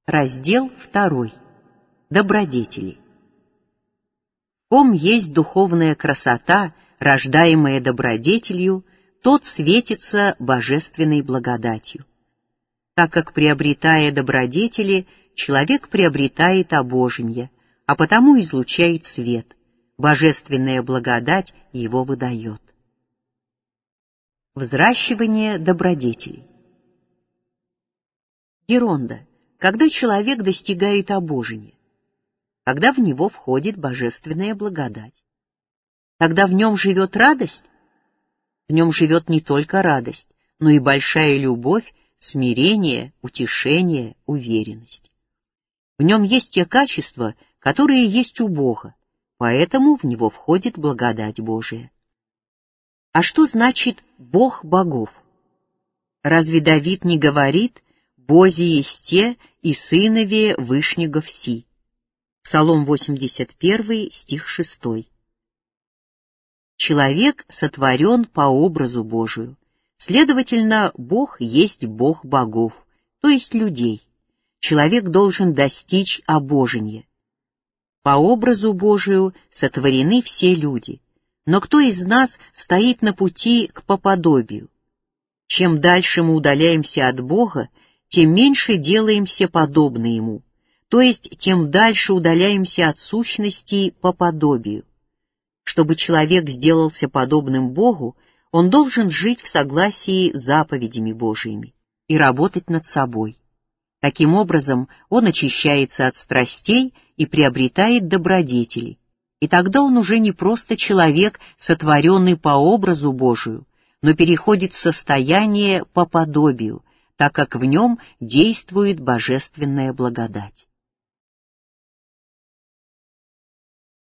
Раздел 2. Добродетели. В ком есть духовная красота, рождаемая добродетелью, тот светится божественной благодатью. Так как, приобретая добродетели, человек приобретает обоженье, а потому излучает свет, божественная благодать его выдает. Взращивание добродетелей. Геронда. Когда человек достигает обожения, когда в него входит божественная благодать, когда в нем живет радость, в нем живет не только радость, но и большая любовь, смирение, утешение, уверенность. В нем есть те качества, которые есть у Бога, поэтому в него входит благодать Божия. А что значит Бог богов? Разве Давид не говорит: «Бози есте и сынове вышнего вси»? Псалом 81, стих 6. Человек сотворен по образу Божию, следовательно, Бог есть Бог богов, то есть людей. Человек должен достичь обожения. По образу Божию сотворены все люди, но кто из нас стоит на пути к поподобию? Чем дальше мы удаляемся от Бога, тем меньше делаемся подобны Ему, то есть тем дальше удаляемся от сущности по подобию. Чтобы человек сделался подобным Богу, он должен жить в согласии с заповедями Божиими и работать над собой. Таким образом, он очищается от страстей и приобретает добродетели, и тогда он уже не просто человек, сотворенный по образу Божию, но переходит в состояние по подобию, так как в нем действует божественная благодать.